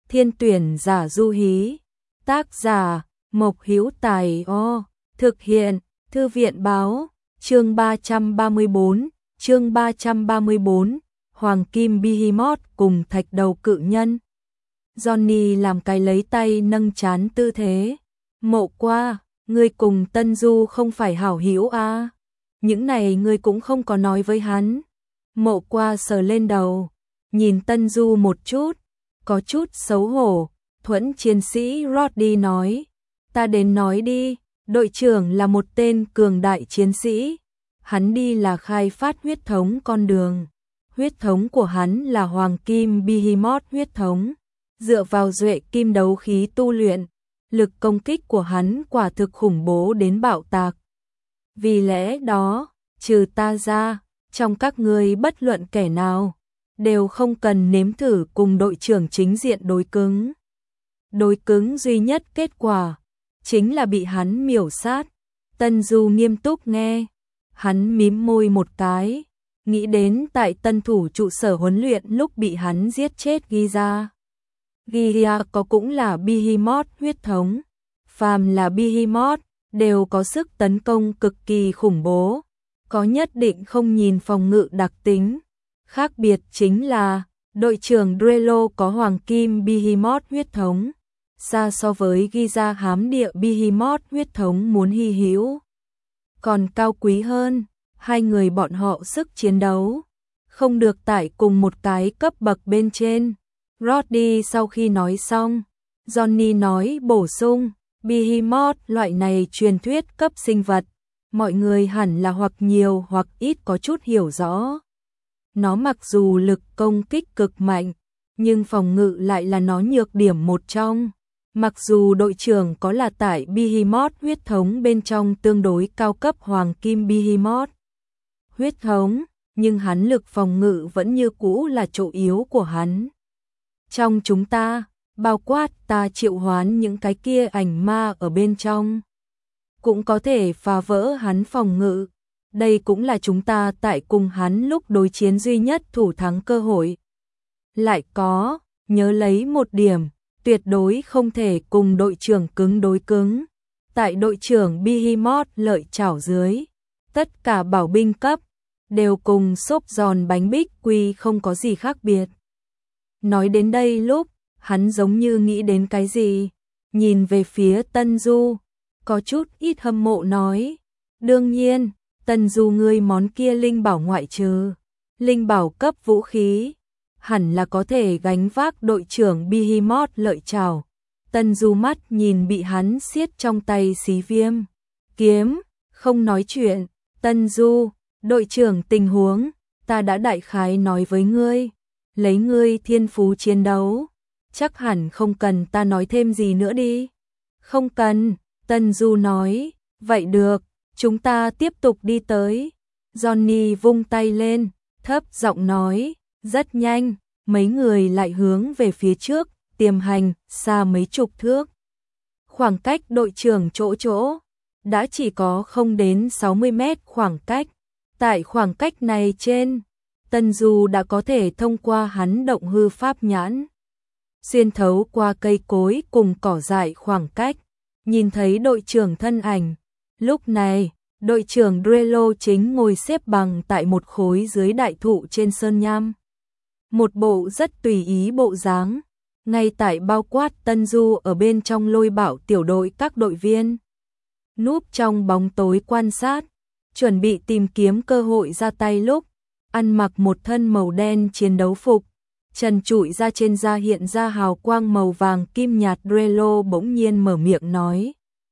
Thiên tuyển giả Du Hí. Tác giả Mộc Hữu Tài. Thực hiện Thư viện báo. Chương 334, Hoàng Kim Behemoth cùng thạch đầu cự nhân. Johnny làm cái lấy tay nâng trán tư thế. Mộ Qua, ngươi cùng Tân Du không phải hảo hữu à? Những này ngươi cũng không có nói với hắn. Mộ Qua sờ lên đầu, nhìn Tân Du một chút, có chút xấu hổ. Thuẫn chiến sĩ Roddy nói, ta đến nói đi, đội trưởng là một tên cường đại chiến sĩ. Hắn đi là khai phát huyết thống con đường. Huyết thống của hắn là Hoàng Kim Behemoth huyết thống. Dựa vào duệ kim đấu khí tu luyện, lực công kích của hắn quả thực khủng bố đến bạo tạc. Vì lẽ đó, trừ ta ra, trong các ngươi bất luận kẻ nào, đều không cần nếm thử cùng đội trưởng chính diện đối cứng. Đối cứng duy nhất kết quả, chính là bị hắn miểu sát. Tân Du nghiêm túc nghe, hắn mím môi một cái, nghĩ đến tại tân thủ trụ sở huấn luyện lúc bị hắn giết chết Giza. Giza có cũng là Behemoth huyết thống. Phàm là Behemoth, đều có sức tấn công cực kỳ khủng bố, có nhất định không nhìn phòng ngự đặc tính. Khác biệt chính là, đội trưởng Drello có Hoàng Kim Behemoth huyết thống, xa so với Giza hám địa Behemoth huyết thống muốn hy hữu. Còn cao quý hơn, hai người bọn họ sức chiến đấu không được tải cùng một cái cấp bậc bên trên. Roddy sau khi nói xong, Johnny nói bổ sung, Behemoth loại này truyền thuyết cấp sinh vật, mọi người hẳn là hoặc nhiều hoặc ít có chút hiểu rõ. Nó mặc dù lực công kích cực mạnh, nhưng phòng ngự lại là nó nhược điểm một trong. Mặc dù đội trưởng có là tại Behemoth huyết thống bên trong tương đối cao cấp Hoàng Kim Behemoth huyết thống, nhưng hắn lực phòng ngự vẫn như cũ là chỗ yếu của hắn. Trong chúng ta, bao quát ta triệu hoán những cái kia ảnh ma ở bên trong, cũng có thể phá vỡ hắn phòng ngự. Đây cũng là chúng ta tại cùng hắn lúc đối chiến duy nhất thủ thắng cơ hội. Lại có, nhớ lấy một điểm, tuyệt đối không thể cùng đội trưởng cứng đối cứng. Tại đội trưởng Behemoth lợi chảo dưới, tất cả bảo binh cấp đều cùng xốp giòn bánh bích quy không có gì khác biệt. Nói đến đây lúc, hắn giống như nghĩ đến cái gì, nhìn về phía Tân Du, có chút ít hâm mộ nói, đương nhiên, Tân Du ngươi món kia linh bảo ngoại trừ linh bảo cấp vũ khí, hẳn là có thể gánh vác đội trưởng Behemoth lợi chảo. Tân Du mắt nhìn bị hắn siết trong tay xí viêm kiếm, không nói chuyện. Tân Du, đội trưởng tình huống, ta đã đại khái nói với ngươi, lấy ngươi thiên phú chiến đấu, chắc hẳn không cần ta nói thêm gì nữa đi. Không cần, Tân Du nói, vậy được, chúng ta tiếp tục đi tới. Johnny vung tay lên, thấp giọng nói, rất nhanh, mấy người lại hướng về phía trước, tiềm hành, xa mấy chục thước. Khoảng cách đội trưởng chỗ, đã chỉ có không đến 60 mét khoảng cách. Tại khoảng cách này trên, Tân Du đã có thể thông qua hắn động hư pháp nhãn, xuyên thấu qua cây cối cùng cỏ dại khoảng cách, nhìn thấy đội trưởng thân ảnh. Lúc này, đội trưởng Drello chính ngồi xếp bằng tại một khối dưới đại thụ trên sơn nham. Một bộ rất tùy ý bộ dáng, ngay tại bao quát Tân Du ở bên trong lôi bảo tiểu đội các đội viên. Núp trong bóng tối quan sát, chuẩn bị tìm kiếm cơ hội ra tay lúc, ăn mặc một thân màu đen chiến đấu phục, trần trụi ra trên da hiện ra hào quang màu vàng kim nhạt. Drello bỗng nhiên mở miệng nói,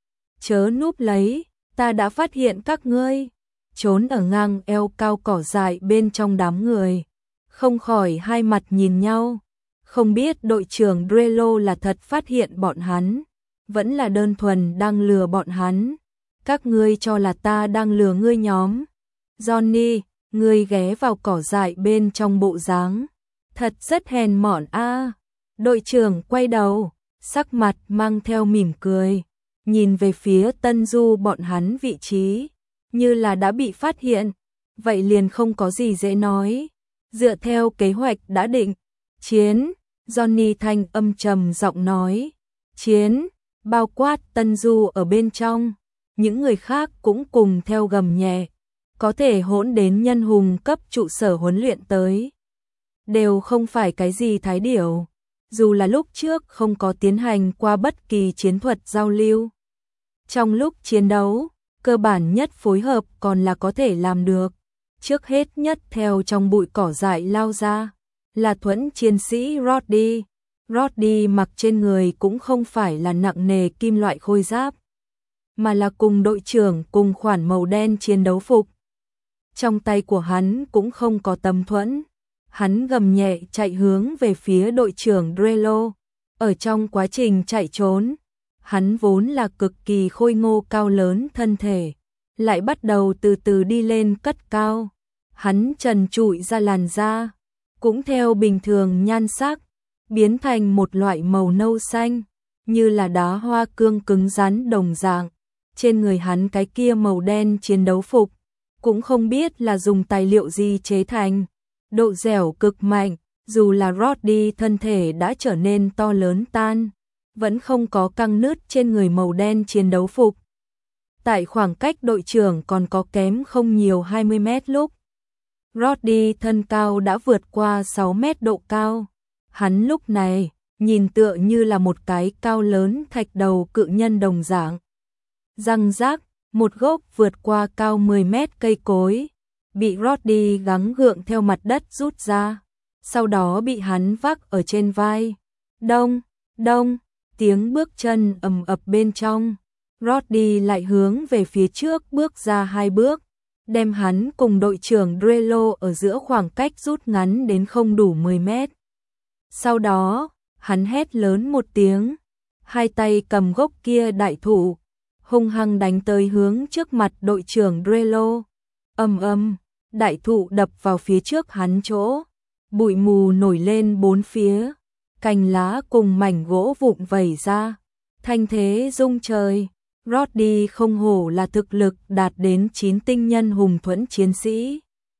chớ núp lấy, ta đã phát hiện các ngươi, trốn ở ngang eo cao cỏ dại bên trong đám người. Không khỏi hai mặt nhìn nhau, không biết đội trưởng Drello là thật phát hiện bọn hắn, vẫn là đơn thuần đang lừa bọn hắn. Các ngươi cho là ta đang lừa ngươi nhóm. Johnny, ngươi ghé vào cỏ dại bên trong bộ dáng, thật rất hèn mọn a. Đội trưởng quay đầu, sắc mặt mang theo mỉm cười, nhìn về phía Tân Du bọn hắn vị trí, như là đã bị phát hiện, vậy liền không có gì dễ nói. Dựa theo kế hoạch đã định, chiến, Johnny thanh âm trầm giọng nói, chiến, bao quát Tân Du ở bên trong, những người khác cũng cùng theo gầm nhẹ, có thể hỗn đến nhân hùng cấp trụ sở huấn luyện tới. Đều không phải cái gì thái điểu, dù là lúc trước không có tiến hành qua bất kỳ chiến thuật giao lưu. Trong lúc chiến đấu, cơ bản nhất phối hợp còn là có thể làm được. Trước hết nhất theo trong bụi cỏ dại lao ra, là thuẫn chiến sĩ Roddy. Roddy mặc trên người cũng không phải là nặng nề kim loại khôi giáp, mà là cùng đội trưởng cùng khoản màu đen chiến đấu phục. Trong tay của hắn cũng không có tấm thuẫn. Hắn gầm nhẹ chạy hướng về phía đội trưởng Drello. Ở trong quá trình chạy trốn, hắn vốn là cực kỳ khôi ngô cao lớn thân thể, lại bắt đầu từ từ đi lên cất cao. Hắn trần trụi ra làn da, cũng theo bình thường nhan sắc, biến thành một loại màu nâu xanh, như là đá hoa cương cứng rắn đồng dạng. Trên người hắn cái kia màu đen chiến đấu phục, cũng không biết là dùng tài liệu gì chế thành. Độ dẻo cực mạnh, dù là Roddy thân thể đã trở nên to lớn tan, vẫn không có căng nứt trên người màu đen chiến đấu phục. Tại khoảng cách đội trưởng còn có kém không nhiều 20 mét lúc, Roddy thân cao đã vượt qua 6 mét độ cao. Hắn lúc này, nhìn tựa như là một cái cao lớn thạch đầu cự nhân đồng dạng. Răng rác, một gốc vượt qua cao 10 mét cây cối, bị Roddy gắng gượng theo mặt đất rút ra, sau đó bị hắn vác ở trên vai. Đông, đông, tiếng bước chân ầm ập bên trong. Roddy lại hướng về phía trước bước ra 2 bước, đem hắn cùng đội trưởng Drello ở giữa khoảng cách rút ngắn đến không đủ 10 mét. Sau đó, hắn hét lớn một tiếng, hai tay cầm gốc kia đại thụ, hung hăng đánh tới hướng trước mặt đội trưởng Drello. Ầm ầm, đại thụ đập vào phía trước hắn chỗ, bụi mù nổi lên bốn phía, cành lá cùng mảnh gỗ vụn vẩy ra, thanh thế rung trời. Roddy không hổ là thực lực đạt đến 9 tinh nhân hùng thuẫn chiến sĩ.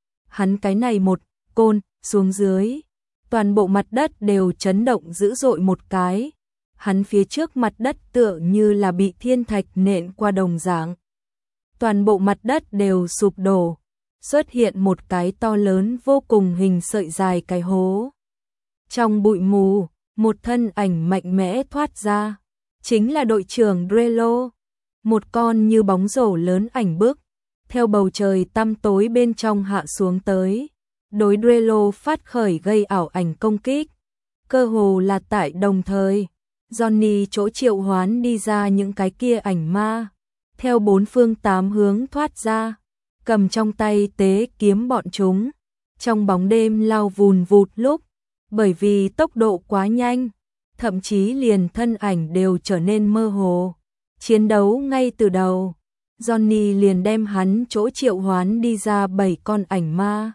Hắn cái này một côn xuống dưới, toàn bộ mặt đất đều chấn động dữ dội một cái. Hắn phía trước mặt đất tựa như là bị thiên thạch nện qua đồng dạng. Toàn bộ mặt đất đều sụp đổ, xuất hiện một cái to lớn vô cùng hình sợi dài cái hố. Trong bụi mù, một thân ảnh mạnh mẽ thoát ra, chính là đội trưởng Drello. Một con như bóng rổ lớn ảnh bước, theo bầu trời tăm tối bên trong hạ xuống tới. Đối Drello phát khởi gây ảo ảnh công kích. Cơ hồ là tại đồng thời, Johnny chỗ triệu hoán đi ra những cái kia ảnh ma, theo 4 phương 8 hướng thoát ra, cầm trong tay tế kiếm bọn chúng. Trong bóng đêm lao vùn vụt lúc, bởi vì tốc độ quá nhanh, thậm chí liền thân ảnh đều trở nên mơ hồ. Chiến đấu ngay từ đầu, Johnny liền đem hắn chỗ triệu hoán đi ra 7 con ảnh ma.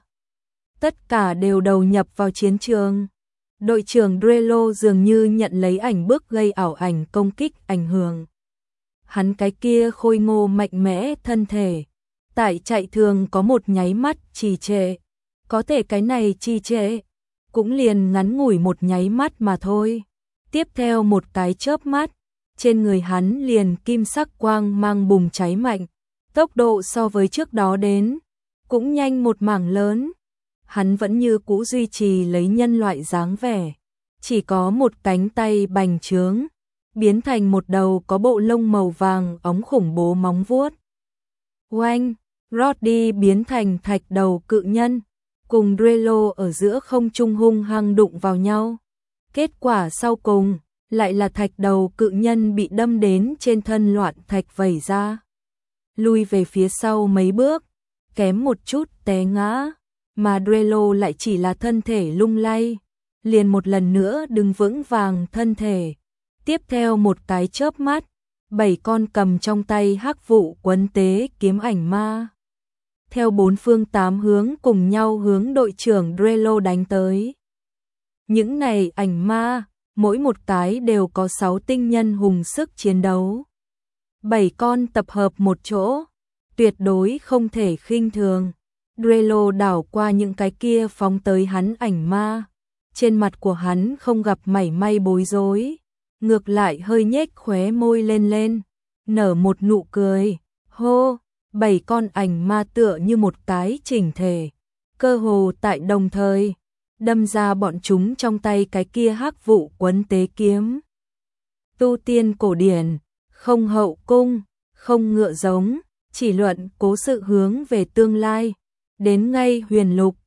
Tất cả đều đầu nhập vào chiến trường. Đội trưởng Drello dường như nhận lấy ảnh bước gây ảo ảnh công kích ảnh hưởng. Hắn cái kia khôi ngô mạnh mẽ thân thể, tại chạy thường có một nháy mắt trì trệ. Có thể cái này trì trệ, cũng liền ngắn ngủi một nháy mắt mà thôi. Tiếp theo một cái chớp mắt, trên người hắn liền kim sắc quang mang bùng cháy mạnh, tốc độ so với trước đó đến, cũng nhanh một mảng lớn. Hắn vẫn như cũ duy trì lấy nhân loại dáng vẻ, chỉ có một cánh tay bành trướng, biến thành một đầu có bộ lông màu vàng óng khủng bố móng vuốt. Oanh, Roddy biến thành thạch đầu cự nhân, cùng Drello ở giữa không trung hung hăng đụng vào nhau. Kết quả sau cùng, lại là thạch đầu cự nhân bị đâm đến trên thân loạn thạch vẩy ra. Lui về phía sau mấy bước, kém một chút té ngã, mà Drello lại chỉ là thân thể lung lay, liền một lần nữa đứng vững vàng thân thể. Tiếp theo một cái chớp mắt, 7 con cầm trong tay hắc vụ quấn tế kiếm ảnh ma, theo 4 phương 8 hướng cùng nhau hướng đội trưởng Drello đánh tới. Những này ảnh ma, mỗi một cái đều có 6 tinh nhân hùng sức chiến đấu. 7 con tập hợp một chỗ, tuyệt đối không thể khinh thường. Drello đảo qua những cái kia phóng tới hắn ảnh ma, trên mặt của hắn không gặp mảy may bối rối, ngược lại hơi nhếch khóe môi lên, nở một nụ cười. Hô, 7 con ảnh ma tựa như một cái chỉnh thể, cơ hồ tại đồng thời, đâm ra bọn chúng trong tay cái kia hắc vụ quấn tế kiếm. Tu tiên cổ điển, không hậu cung, không ngựa giống, chỉ luận cố sự hướng về tương lai, đến ngay huyền lục,